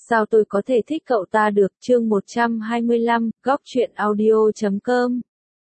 sao tôi có thể thích cậu ta được, chương 125, góc truyện audio.com.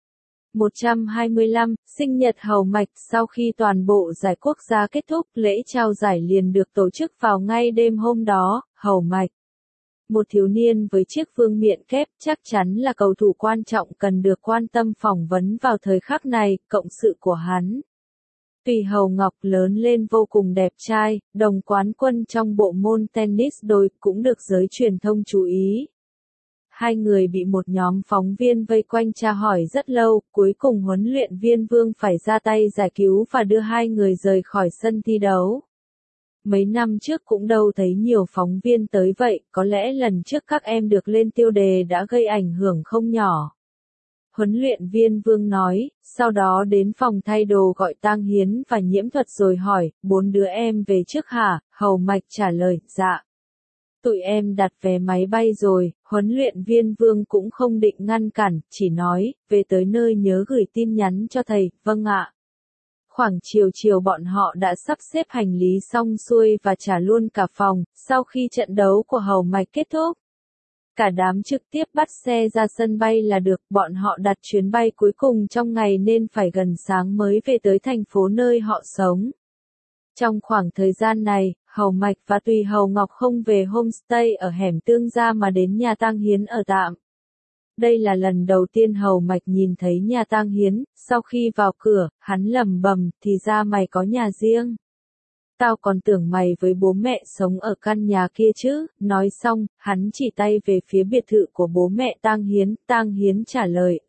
125, sinh nhật Hầu Mạch. Sau khi toàn bộ giải quốc gia kết thúc, lễ trao giải liền được tổ chức vào ngay đêm hôm đó. Hầu Mạch, một thiếu niên với chiếc vương miện kép, chắc chắn là cầu thủ quan trọng cần được quan tâm phỏng vấn vào thời khắc này. Cộng sự của hắn, Tùy Hầu Ngọc, lớn lên vô cùng đẹp trai, đồng quán quân trong bộ môn tennis đôi, cũng được giới truyền thông chú ý. Hai người bị một nhóm phóng viên vây quanh tra hỏi rất lâu, cuối cùng huấn luyện viên Vương phải ra tay giải cứu và đưa hai người rời khỏi sân thi đấu. Mấy năm trước cũng đâu thấy nhiều phóng viên tới vậy, có lẽ lần trước các em được lên tiêu đề đã gây ảnh hưởng không nhỏ. Huấn luyện viên Vương nói, sau đó đến phòng thay đồ gọi Tang Hiến và Nhiễm Thuật rồi hỏi, 4 đứa em về trước hả? Hầu Mạch trả lời, dạ. Tụi em đặt vé máy bay rồi. Huấn luyện viên Vương cũng không định ngăn cản, chỉ nói, về tới nơi nhớ gửi tin nhắn cho thầy, vâng ạ. Khoảng chiều bọn họ đã sắp xếp hành lý xong xuôi và trả luôn cả phòng. Sau khi trận đấu của Hầu Mạch kết thúc, cả đám trực tiếp bắt xe ra sân bay là được. Bọn họ đặt chuyến bay cuối cùng trong ngày nên phải gần sáng mới về tới thành phố nơi họ sống. Trong khoảng thời gian này, Hầu Mạch và Tùy Hầu Ngọc không về homestay ở hẻm Tương Gia mà đến nhà Tang Hiến ở tạm. Đây là lần đầu tiên Hầu Mạch nhìn thấy nhà Tang Hiến. Sau khi vào cửa, hắn lẩm bẩm, thì ra mày có nhà riêng. Tao còn tưởng mày với bố mẹ sống ở căn nhà kia chứ. Nói xong, hắn chỉ tay về phía biệt thự của bố mẹ Tang Hiến. Tang Hiến trả lời,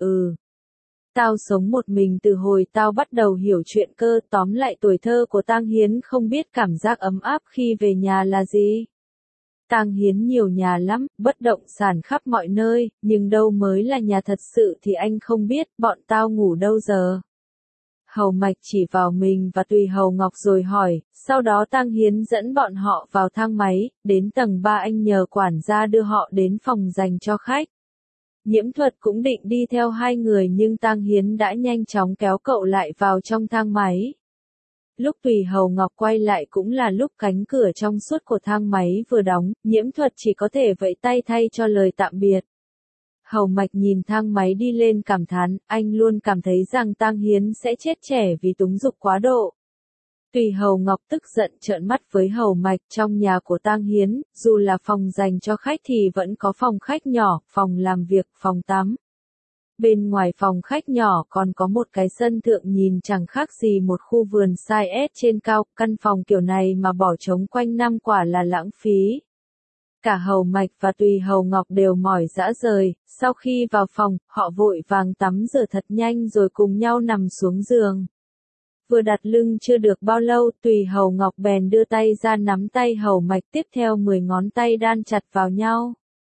Tao sống một mình từ hồi tao bắt đầu hiểu chuyện cơ. Tóm lại tuổi thơ của Tang Hiến không biết cảm giác ấm áp khi về nhà là gì. Tang Hiến nhiều nhà lắm, bất động sản khắp mọi nơi, nhưng đâu mới là nhà thật sự thì anh không biết. Bọn tao ngủ đâu giờ? Hầu Mạch chỉ vào mình và Tùy Hầu Ngọc rồi hỏi. Sau đó Tang Hiến dẫn bọn họ vào thang máy, đến tầng 3 anh nhờ quản gia đưa họ đến phòng dành cho khách. Nhiễm Thuật cũng định đi theo hai người nhưng Tang Hiến đã nhanh chóng kéo cậu lại vào trong thang máy. Lúc Tùy Hầu Ngọc quay lại cũng là lúc cánh cửa trong suốt của thang máy vừa đóng, Nhiễm Thuật chỉ có thể vẫy tay thay cho lời tạm biệt. Hầu Mạch nhìn thang máy đi lên cảm thán, anh luôn cảm thấy rằng Tang Hiến sẽ chết trẻ vì túng dục quá độ. Tùy Hầu Ngọc tức giận trợn mắt với Hầu Mạch. Trong nhà của Tang Hiến, dù là phòng dành cho khách thì vẫn có phòng khách nhỏ, phòng làm việc, phòng tắm. Bên ngoài phòng khách nhỏ còn có một cái sân thượng nhìn chẳng khác gì một khu vườn size S trên cao. Căn phòng kiểu này mà bỏ trống quanh năm quả là lãng phí. Cả Hầu Mạch và Tùy Hầu Ngọc đều mỏi rã rời. Sau khi vào phòng, họ vội vàng tắm rửa thật nhanh rồi cùng nhau nằm xuống giường. Vừa đặt lưng chưa được bao lâu, Tùy Hầu Ngọc bèn đưa tay ra nắm tay Hầu Mạch, tiếp theo 10 ngón tay đan chặt vào nhau.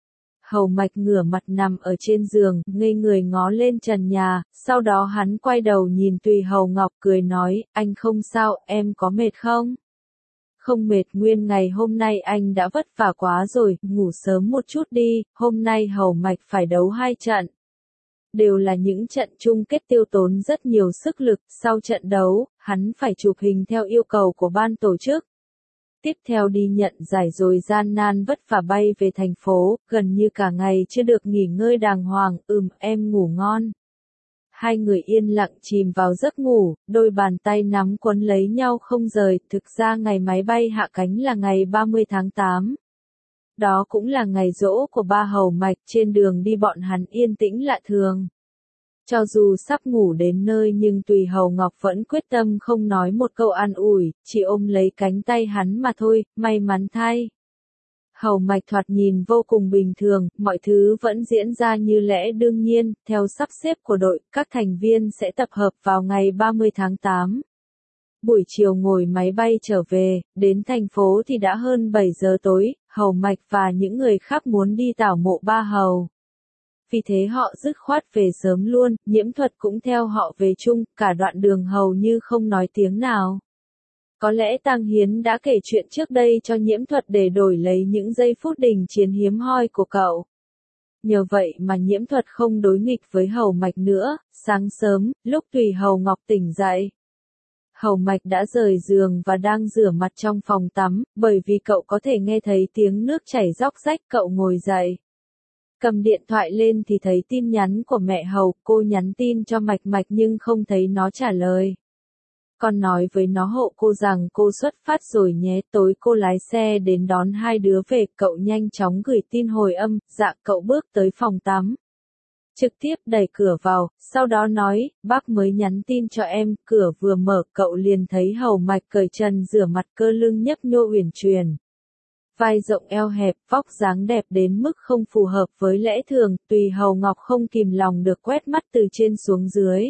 Hầu Mạch ngửa mặt nằm ở trên giường, ngây người ngó lên trần nhà, sau đó hắn quay đầu nhìn Tùy Hầu Ngọc cười nói, anh không sao, em có mệt không? Không mệt, nguyên ngày hôm nay anh đã vất vả quá rồi, ngủ sớm một chút đi. Hôm nay Hầu Mạch phải đấu 2 trận. Đều là những trận chung kết tiêu tốn rất nhiều sức lực. Sau trận đấu, hắn phải chụp hình theo yêu cầu của ban tổ chức. Tiếp theo đi nhận giải rồi gian nan vất vả bay về thành phố, gần như cả ngày chưa được nghỉ ngơi đàng hoàng. Em ngủ ngon. Hai người yên lặng chìm vào giấc ngủ, đôi bàn tay nắm quấn lấy nhau không rời. Thực ra ngày máy bay hạ cánh là ngày 30 tháng 8. Đó cũng là ngày giỗ của ba Hầu Mạch. Trên đường đi bọn hắn yên tĩnh lạ thường. Cho dù sắp ngủ đến nơi nhưng Tùy Hầu Ngọc vẫn quyết tâm không nói một câu an ủi, chỉ ôm lấy cánh tay hắn mà thôi. May mắn thay, Hầu Mạch thoạt nhìn vô cùng bình thường, mọi thứ vẫn diễn ra như lẽ đương nhiên. Theo sắp xếp của đội, các thành viên sẽ tập hợp vào ngày 30 tháng 8. Buổi chiều ngồi máy bay trở về, đến thành phố thì đã hơn 7 giờ tối. Hầu Mạch và những người khác muốn đi tảo mộ ba Hầu. Vì thế họ dứt khoát về sớm luôn. Nhiễm Thuật cũng theo họ về chung, cả đoạn đường hầu như không nói tiếng nào. Có lẽ Tang Hiến đã kể chuyện trước đây cho Nhiễm Thuật để đổi lấy những giây phút đình chiến hiếm hoi của cậu. Nhờ vậy mà Nhiễm Thuật không đối nghịch với Hầu Mạch nữa. Sáng sớm, lúc Tùy Hầu Ngọc tỉnh dậy, Hầu Mạch đã rời giường và đang rửa mặt trong phòng tắm, bởi vì cậu có thể nghe thấy tiếng nước chảy róc rách. Cậu ngồi dậy, cầm điện thoại lên thì thấy tin nhắn của mẹ Hầu. Cô nhắn tin cho Mạch Mạch nhưng không thấy nó trả lời. Con nói với nó hộ cô rằng cô xuất phát rồi nhé, tối cô lái xe đến đón hai đứa về. Cậu nhanh chóng gửi tin hồi âm. Dạ. Cậu bước tới phòng tắm, trực tiếp đẩy cửa vào, sau đó nói, bác mới nhắn tin cho em. Cửa vừa mở cậu liền thấy Hầu Mạch cởi trần rửa mặt, cơ lưng nhấp nhô uyển chuyển, vai rộng eo hẹp, vóc dáng đẹp đến mức không phù hợp với lẽ thường. Tùy Hầu Ngọc không kìm lòng được quét mắt từ trên xuống dưới,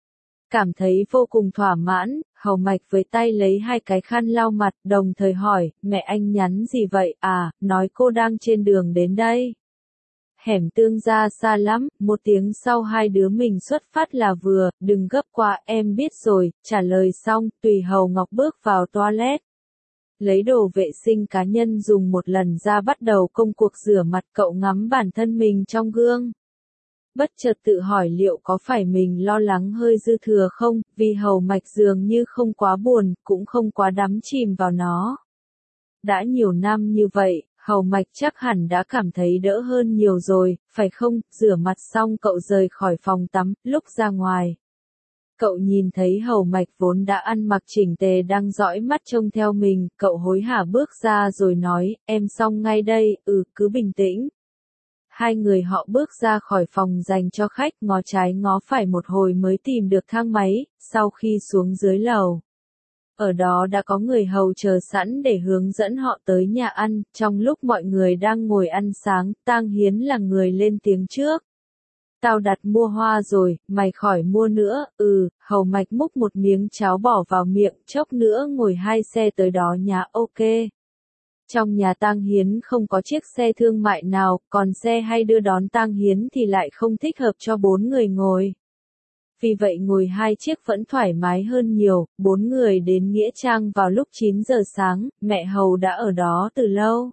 cảm thấy vô cùng thỏa mãn. Hầu Mạch với tay lấy hai cái khăn lau mặt, đồng thời hỏi, mẹ anh nhắn gì vậy? À, nói cô đang trên đường đến đây. Hẻm Tương Gia xa lắm. Một tiếng sau hai đứa mình xuất phát là vừa. Đừng gấp quá, em biết rồi. Trả lời xong, Tùy Hầu Ngọc bước vào toilet, lấy đồ vệ sinh cá nhân dùng một lần ra, bắt đầu công cuộc rửa mặt. Cậu ngắm bản thân mình trong gương, bất chợt tự hỏi liệu có phải mình lo lắng hơi dư thừa không, vì Hầu Mạch dường như không quá buồn, cũng không quá đắm chìm vào nó. Đã nhiều năm như vậy, Hầu Mạch chắc hẳn đã cảm thấy đỡ hơn nhiều rồi, phải không? Rửa mặt xong cậu rời khỏi phòng tắm. Lúc ra ngoài, cậu nhìn thấy Hầu Mạch vốn đã ăn mặc chỉnh tề đang dõi mắt trông theo mình. Cậu hối hả bước ra rồi nói, em xong ngay đây. Cứ bình tĩnh. Hai người họ bước ra khỏi phòng dành cho khách, ngó trái ngó phải một hồi mới tìm được thang máy. Sau khi xuống dưới lầu, ở đó đã có người hầu chờ sẵn để hướng dẫn họ tới nhà ăn. Trong lúc mọi người đang ngồi ăn sáng, Tang Hiến là người lên tiếng trước. Tao đặt mua hoa rồi, mày khỏi mua nữa. Hầu Mạch múc một miếng cháo bỏ vào miệng, chốc nữa ngồi hai xe tới đó nhà. Ok. Trong nhà Tang Hiến không có chiếc xe thương mại nào, còn xe hay đưa đón Tang Hiến thì lại không thích hợp cho 4 người ngồi. Vì vậy ngồi hai chiếc vẫn thoải mái hơn nhiều. 4 người đến Nghĩa Trang vào lúc 9 giờ sáng, mẹ Hầu đã ở đó từ lâu.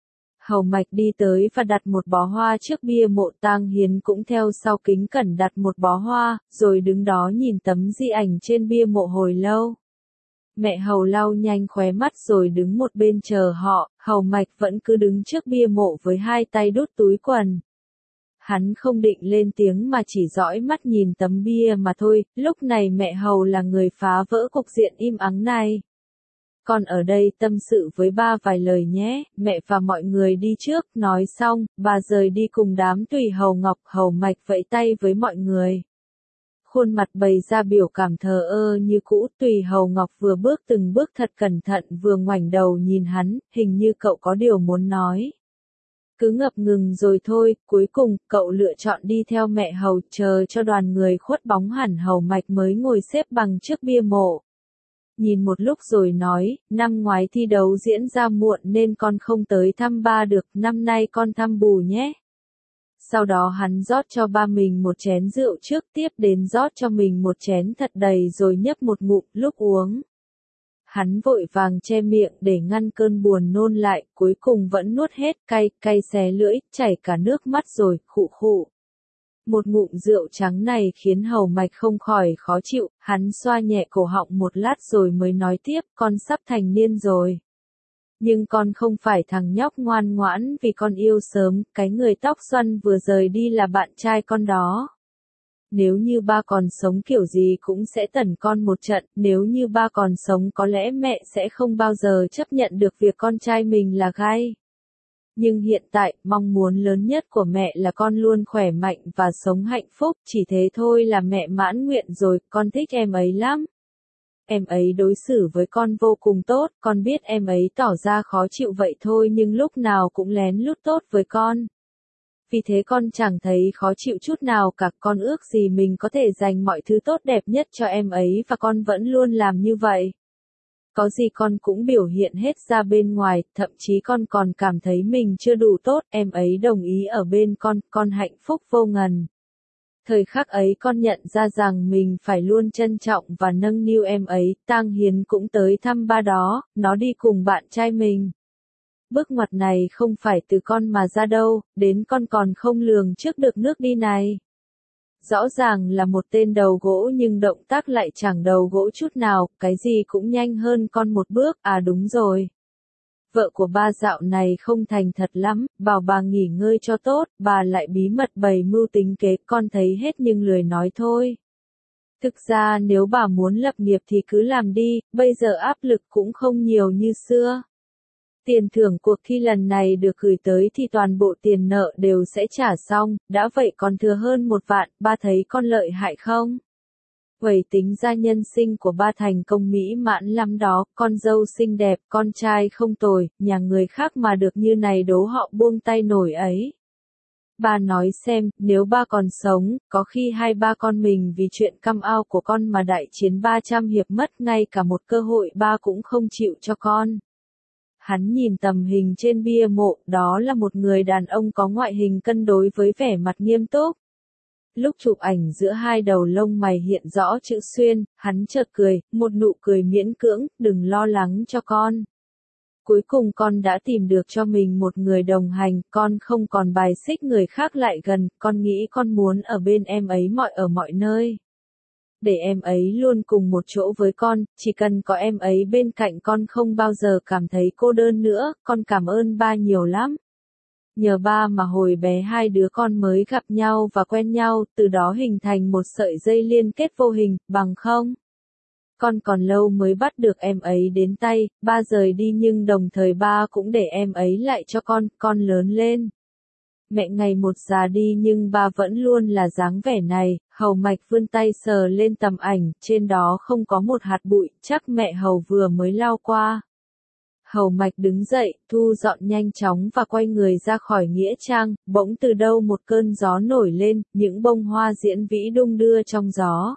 Hầu Mạch đi tới và đặt một bó hoa trước bia mộ. Tang Hiến cũng theo sau kính cẩn đặt một bó hoa, rồi đứng đó nhìn tấm di ảnh trên bia mộ hồi lâu. Mẹ Hầu lau nhanh khóe mắt rồi đứng một bên chờ họ. Hầu Mạch vẫn cứ đứng trước bia mộ với hai tay đút túi quần. Hắn không định lên tiếng mà chỉ dõi mắt nhìn tấm bia mà thôi. Lúc này mẹ Hầu là người phá vỡ cục diện im ắng này. Con ở đây tâm sự với ba vài lời nhé, mẹ và mọi người đi trước. Nói xong, bà rời đi cùng đám Tùy Hầu Ngọc. Hầu Mạch vẫy tay với mọi người, khuôn mặt bày ra biểu cảm thờ ơ như cũ. Tùy Hầu Ngọc vừa bước từng bước thật cẩn thận, vừa ngoảnh đầu nhìn hắn, hình như cậu có điều muốn nói. Cứ ngập ngừng rồi thôi. Cuối cùng, cậu lựa chọn đi theo mẹ Hầu, chờ cho đoàn người khuất bóng hẳn. Hầu Mạch mới ngồi xếp bằng trước bia mộ, nhìn một lúc rồi nói, năm ngoái thi đấu diễn ra muộn nên con không tới thăm ba được, năm nay con thăm bù nhé. Sau đó hắn rót cho ba mình một chén rượu trước, tiếp đến rót cho mình một chén thật đầy rồi nhấp một ngụm. Lúc uống, hắn vội vàng che miệng để ngăn cơn buồn nôn lại, cuối cùng vẫn nuốt hết, cay xé lưỡi, chảy cả nước mắt rồi, khụ khụ. Một ngụm rượu trắng này khiến Hầu Mạch không khỏi khó chịu. Hắn xoa nhẹ cổ họng một lát rồi mới nói tiếp, con sắp thành niên rồi. Nhưng con không phải thằng nhóc ngoan ngoãn vì con yêu sớm. Cái người tóc xoăn vừa rời đi là bạn trai con đó. Nếu như ba còn sống kiểu gì cũng sẽ tẩn con một trận. Nếu như ba còn sống có lẽ mẹ sẽ không bao giờ chấp nhận được việc con trai mình là gay. Nhưng hiện tại, mong muốn lớn nhất của mẹ là con luôn khỏe mạnh và sống hạnh phúc. Chỉ thế thôi là mẹ mãn nguyện rồi. Con thích em ấy lắm. Em ấy đối xử với con vô cùng tốt. Con biết em ấy tỏ ra khó chịu vậy thôi nhưng lúc nào cũng lén lút tốt với con. Vì thế con chẳng thấy khó chịu chút nào cả. Con ước gì mình có thể dành mọi thứ tốt đẹp nhất cho em ấy và con vẫn luôn làm như vậy. Có gì con cũng biểu hiện hết ra bên ngoài, thậm chí con còn cảm thấy mình chưa đủ tốt. Em ấy đồng ý ở bên con hạnh phúc vô ngần. Thời khắc ấy con nhận ra rằng mình phải luôn trân trọng và nâng niu em ấy. Tang Hiến cũng tới thăm ba đó, nó đi cùng bạn trai mình. Bước ngoặt này không phải từ con mà ra đâu, đến con còn không lường trước được nước đi này. rõ ràng là một tên đầu gỗ nhưng động tác lại chẳng đầu gỗ chút nào, cái gì cũng nhanh hơn con một bước, à đúng rồi. Vợ của ba dạo này không thành thật lắm, bảo bà nghỉ ngơi cho tốt, bà lại bí mật bày mưu tính kế, con thấy hết nhưng lười nói thôi. Thực ra nếu bà muốn lập nghiệp thì cứ làm đi, bây giờ áp lực cũng không nhiều như xưa. Tiền thưởng cuộc thi lần này được gửi tới thì toàn bộ tiền nợ đều sẽ trả xong, đã vậy còn thừa hơn 1 vạn, ba thấy con lợi hại không? Vậy tính ra nhân sinh của ba thành công mỹ mãn lắm đó, con dâu xinh đẹp, con trai không tồi, nhà người khác mà được như này đố họ buông tay nổi ấy. Ba nói xem, nếu ba còn sống, có khi hai ba con mình vì chuyện căm ao của con mà đại chiến 300 hiệp mất ngay cả một cơ hội ba cũng không chịu cho con. Hắn nhìn tầm hình trên bia mộ, đó là một người đàn ông có ngoại hình cân đối với vẻ mặt nghiêm túc. Lúc chụp ảnh giữa hai đầu lông mày hiện rõ chữ xuyên, hắn chợt cười, một nụ cười miễn cưỡng, đừng lo lắng cho con. Cuối cùng con đã tìm được cho mình một người đồng hành, con không còn bài xích người khác lại gần, con nghĩ con muốn ở bên em ấy ở mọi nơi. Để em ấy luôn cùng một chỗ với con, chỉ cần có em ấy bên cạnh con không bao giờ cảm thấy cô đơn nữa, con cảm ơn ba nhiều lắm. Nhờ ba mà hồi bé hai đứa con mới gặp nhau và quen nhau, từ đó hình thành một sợi dây liên kết vô hình, bằng không? Con còn lâu mới bắt được em ấy đến tay, ba rời đi nhưng đồng thời ba cũng để em ấy lại cho con lớn lên. Mẹ ngày một già đi nhưng ba vẫn luôn là dáng vẻ này, Hầu Mạch vươn tay sờ lên tấm ảnh, trên đó không có một hạt bụi, chắc mẹ Hầu vừa mới lau qua. Hầu Mạch đứng dậy, thu dọn nhanh chóng và quay người ra khỏi nghĩa trang, bỗng từ đâu một cơn gió nổi lên, những bông hoa diễn vĩ đung đưa trong gió.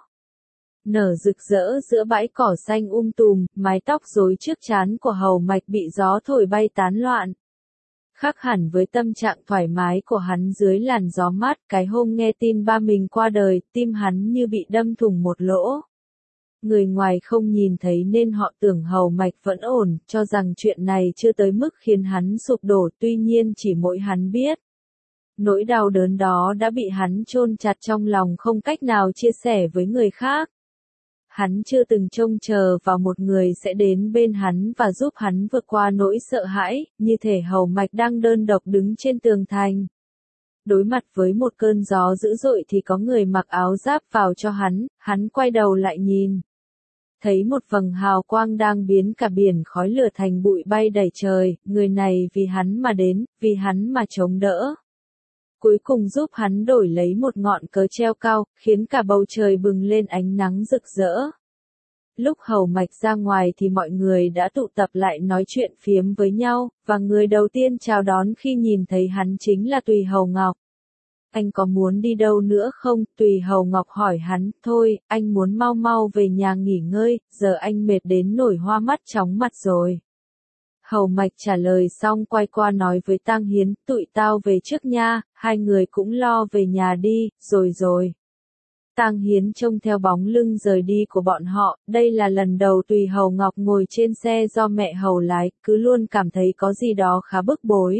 Nở rực rỡ giữa bãi cỏ xanh tùm, mái tóc rối trước trán của Hầu Mạch bị gió thổi bay tán loạn. Khác hẳn với tâm trạng thoải mái của hắn dưới làn gió mát, cái hôm nghe tin ba mình qua đời, tim hắn như bị đâm thủng một lỗ. Người ngoài không nhìn thấy nên họ tưởng Hầu Mạch vẫn ổn, cho rằng chuyện này chưa tới mức khiến hắn sụp đổ, tuy nhiên chỉ mỗi hắn biết. Nỗi đau đớn đó đã bị hắn chôn chặt trong lòng không cách nào chia sẻ với người khác. Hắn chưa từng trông chờ vào một người sẽ đến bên hắn và giúp hắn vượt qua nỗi sợ hãi, như thể Hầu Mạch đang đơn độc đứng trên tường thành. Đối mặt với một cơn gió dữ dội thì có người mặc áo giáp vào cho hắn quay đầu lại nhìn. Thấy một vầng hào quang đang biến cả biển khói lửa thành bụi bay đầy trời, người này vì hắn mà đến, vì hắn mà chống đỡ. Cuối cùng giúp hắn đổi lấy một ngọn cờ treo cao, khiến cả bầu trời bừng lên ánh nắng rực rỡ. Lúc Hầu Mạch ra ngoài thì mọi người đã tụ tập lại nói chuyện phiếm với nhau, và người đầu tiên chào đón khi nhìn thấy hắn chính là Tùy Hầu Ngọc. Anh có muốn đi đâu nữa không? Tùy Hầu Ngọc hỏi hắn, thôi, anh muốn mau mau về nhà nghỉ ngơi, giờ anh mệt đến nổi hoa mắt chóng mặt rồi. Hầu Mạch trả lời xong quay qua nói với Tang Hiến, tụi tao về trước nha, hai người cũng lo về nhà đi, rồi. Tang Hiến trông theo bóng lưng rời đi của bọn họ, đây là lần đầu Tùy Hầu Ngọc ngồi trên xe do mẹ Hầu lái, cứ luôn cảm thấy có gì đó khá bức bối.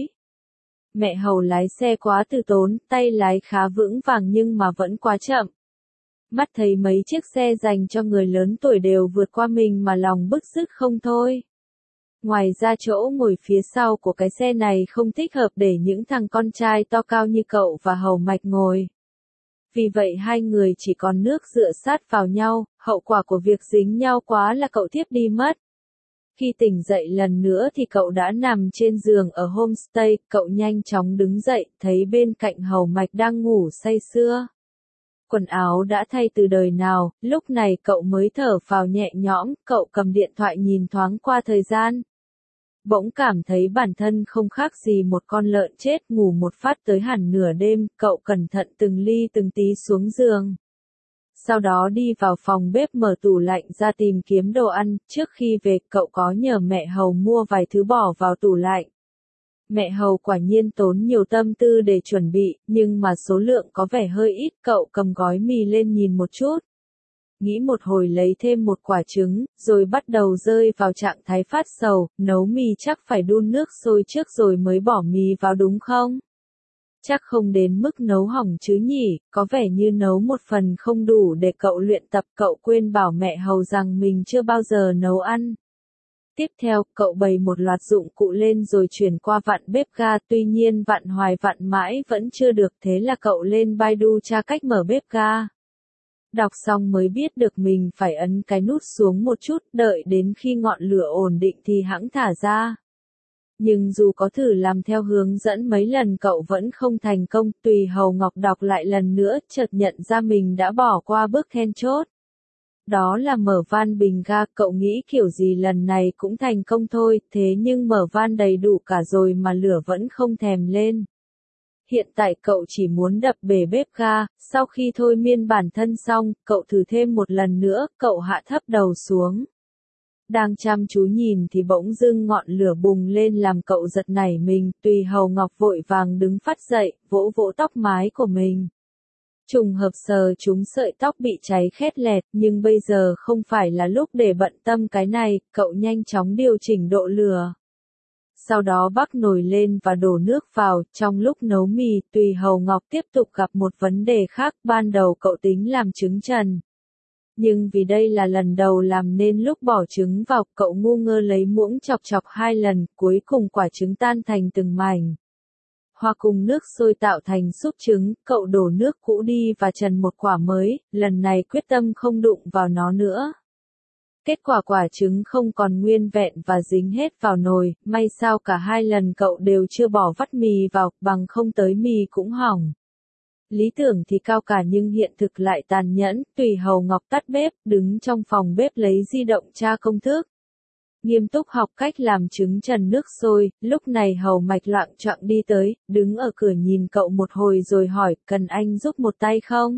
Mẹ Hầu lái xe quá từ tốn, tay lái khá vững vàng nhưng mà vẫn quá chậm. Mắt thấy mấy chiếc xe dành cho người lớn tuổi đều vượt qua mình mà lòng bứt rứt không thôi. Ngoài ra chỗ ngồi phía sau của cái xe này không thích hợp để những thằng con trai to cao như cậu và Hầu Mạch ngồi. Vì vậy hai người chỉ còn nước dựa sát vào nhau, hậu quả của việc dính nhau quá là cậu thiếp đi mất. Khi tỉnh dậy lần nữa thì cậu đã nằm trên giường ở homestay, cậu nhanh chóng đứng dậy, thấy bên cạnh Hầu Mạch đang ngủ say sưa. Quần áo đã thay từ đời nào, lúc này cậu mới thở phào nhẹ nhõm, cậu cầm điện thoại nhìn thoáng qua thời gian. Bỗng cảm thấy bản thân không khác gì một con lợn chết, ngủ một phát tới hẳn nửa đêm, cậu cẩn thận từng ly từng tí xuống giường. Sau đó đi vào phòng bếp mở tủ lạnh ra tìm kiếm đồ ăn, trước khi về cậu có nhờ mẹ Hầu mua vài thứ bỏ vào tủ lạnh. Mẹ Hầu quả nhiên tốn nhiều tâm tư để chuẩn bị, nhưng mà số lượng có vẻ hơi ít, cậu cầm gói mì lên nhìn một chút. Nghĩ một hồi lấy thêm một quả trứng, rồi bắt đầu rơi vào trạng thái phát sầu, nấu mì chắc phải đun nước sôi trước rồi mới bỏ mì vào đúng không? Chắc không đến mức nấu hỏng chứ nhỉ, có vẻ như nấu một phần không đủ để cậu luyện tập, cậu quên bảo mẹ hầu rằng mình chưa bao giờ nấu ăn. Tiếp theo, cậu bày một loạt dụng cụ lên rồi chuyển qua vặn bếp ga, tuy nhiên vặn hoài vặn mãi vẫn chưa được, thế là cậu lên Baidu tra cách mở bếp ga. Đọc xong mới biết được mình phải ấn cái nút xuống một chút, đợi đến khi ngọn lửa ổn định thì hẵng thả ra. Nhưng dù có thử làm theo hướng dẫn mấy lần cậu vẫn không thành công, Tùy Hầu Ngọc đọc lại lần nữa, chợt nhận ra mình đã bỏ qua bước then chốt. Đó là mở van bình ga, cậu nghĩ kiểu gì lần này cũng thành công thôi, thế nhưng mở van đầy đủ cả rồi mà lửa vẫn không thèm lên. Hiện tại cậu chỉ muốn đập bể bếp ga, sau khi thôi miên bản thân xong, cậu thử thêm một lần nữa, cậu hạ thấp đầu xuống. Đang chăm chú nhìn thì bỗng dưng ngọn lửa bùng lên làm cậu giật nảy mình, Tùy Hầu Ngọc vội vàng đứng phắt dậy, vỗ vỗ tóc mái của mình. Trùng hợp sờ chúng sợi tóc bị cháy khét lẹt, nhưng bây giờ không phải là lúc để bận tâm cái này, cậu nhanh chóng điều chỉnh độ lửa. Sau đó bắc nồi lên và đổ nước vào, trong lúc nấu mì, Tùy Hầu Ngọc tiếp tục gặp một vấn đề khác, ban đầu cậu tính làm trứng trần. Nhưng vì đây là lần đầu làm nên lúc bỏ trứng vào, cậu ngu ngơ lấy muỗng chọc chọc 2 lần, cuối cùng quả trứng tan thành từng mảnh. Hòa cùng nước sôi tạo thành súp trứng, cậu đổ nước cũ đi và trần một quả mới, lần này quyết tâm không đụng vào nó nữa. Kết quả quả trứng không còn nguyên vẹn và dính hết vào nồi, may sao cả 2 lần cậu đều chưa bỏ vắt mì vào, bằng không tới mì cũng hỏng. Lý tưởng thì cao cả nhưng hiện thực lại tàn nhẫn, Tùy Hầu Ngọc tắt bếp, đứng trong phòng bếp lấy di động tra công thức. Nghiêm túc học cách làm trứng trần nước sôi, lúc này Hầu Mạch loạng choạng đi tới, đứng ở cửa nhìn cậu một hồi rồi hỏi, cần anh giúp một tay không?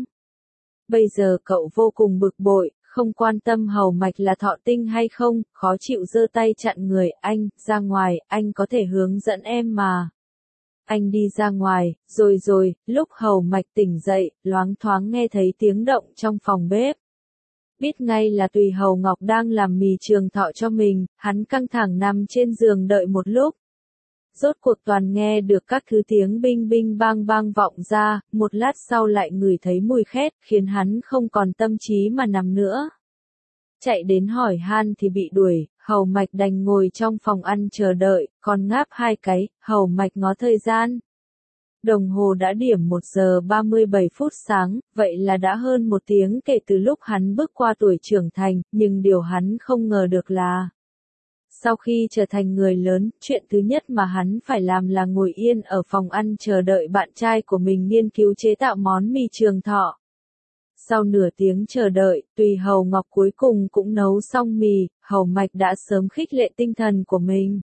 Bây giờ cậu vô cùng bực bội, không quan tâm Hầu Mạch là thọ tinh hay không, khó chịu giơ tay chặn người, anh, ra ngoài, anh có thể hướng dẫn em mà. Anh đi ra ngoài, rồi, lúc Hầu Mạch tỉnh dậy, loáng thoáng nghe thấy tiếng động trong phòng bếp. Biết ngay là Tùy Hầu Ngọc đang làm mì trường thọ cho mình, hắn căng thẳng nằm trên giường đợi một lúc. Rốt cuộc toàn nghe được các thứ tiếng binh binh bang bang vọng ra, một lát sau lại ngửi thấy mùi khét, khiến hắn không còn tâm trí mà nằm nữa. Chạy đến hỏi han thì bị đuổi, Hầu Mạch đành ngồi trong phòng ăn chờ đợi, còn ngáp 2 cái, Hầu Mạch ngó thời gian. Đồng hồ đã điểm 1 giờ 37 phút sáng, vậy là đã hơn 1 tiếng kể từ lúc hắn bước qua tuổi trưởng thành, nhưng điều hắn không ngờ được là sau khi trở thành người lớn, chuyện thứ nhất mà hắn phải làm là ngồi yên ở phòng ăn chờ đợi bạn trai của mình nghiên cứu chế tạo món mì trường thọ. Sau nửa tiếng chờ đợi, Tùy Hầu Ngọc cuối cùng cũng nấu xong mì, Hầu Mạch đã sớm khích lệ tinh thần của mình.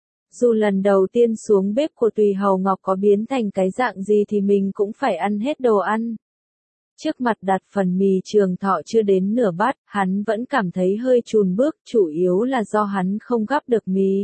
Dù lần đầu tiên xuống bếp của Tùy Hầu Ngọc có biến thành cái dạng gì thì mình cũng phải ăn hết đồ ăn. Trước mặt đặt phần mì trường thọ chưa đến nửa bát, hắn vẫn cảm thấy hơi chùn bước, chủ yếu là do hắn không gắp được mì.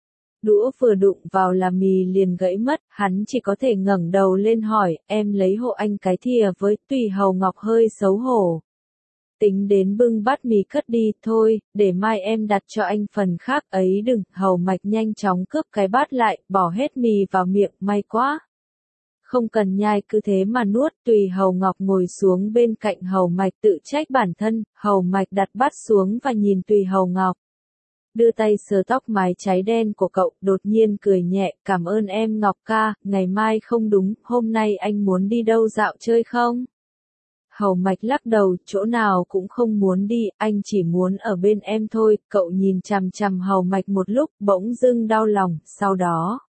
Đũa vừa đụng vào là mì liền gãy mất, hắn chỉ có thể ngẩng đầu lên hỏi, em lấy hộ anh cái thìa với, Tùy Hầu Ngọc hơi xấu hổ. Tính đến bưng bát mì cất đi, thôi, để mai em đặt cho anh phần khác ấy đừng, Hầu Mạch nhanh chóng cướp cái bát lại, bỏ hết mì vào miệng, may quá. Không cần nhai cứ thế mà nuốt, Tùy Hầu Ngọc ngồi xuống bên cạnh Hầu Mạch tự trách bản thân, Hầu Mạch đặt bát xuống và nhìn Tùy Hầu Ngọc. Đưa tay sờ tóc mái cháy đen của cậu, đột nhiên cười nhẹ, cảm ơn em Ngọc ca, ngày mai không đúng, hôm nay anh muốn đi đâu dạo chơi không? Hầu Mạch lắc đầu, chỗ nào cũng không muốn đi, anh chỉ muốn ở bên em thôi, cậu nhìn chằm chằm Hầu Mạch một lúc, bỗng dưng đau lòng, sau đó.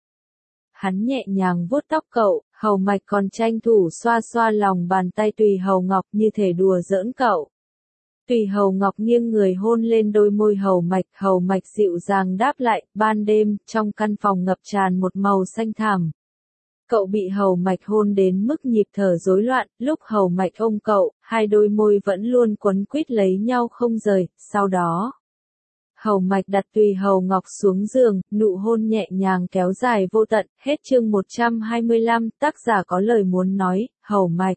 Hắn nhẹ nhàng vuốt tóc cậu, Hầu Mạch còn tranh thủ xoa xoa lòng bàn tay Tùy Hầu Ngọc như thể đùa giỡn cậu. Tùy Hầu Ngọc nghiêng người hôn lên đôi môi Hầu Mạch dịu dàng đáp lại, ban đêm, trong căn phòng ngập tràn một màu xanh thẳm. Cậu bị Hầu Mạch hôn đến mức nhịp thở rối loạn, lúc Hầu Mạch ôm cậu, hai đôi môi vẫn luôn quấn quýt lấy nhau không rời, sau đó. Hầu Mạch đặt Tùy Hầu Ngọc xuống giường, nụ hôn nhẹ nhàng kéo dài vô tận, hết chương 125, tác giả có lời muốn nói, Hầu Mạch.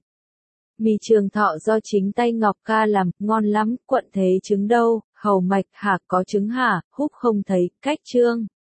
Mì trường thọ do chính tay Ngọc ca làm, ngon lắm, quận thế trứng đâu, Hầu Mạch hả có trứng hả, húp không thấy, cách chương.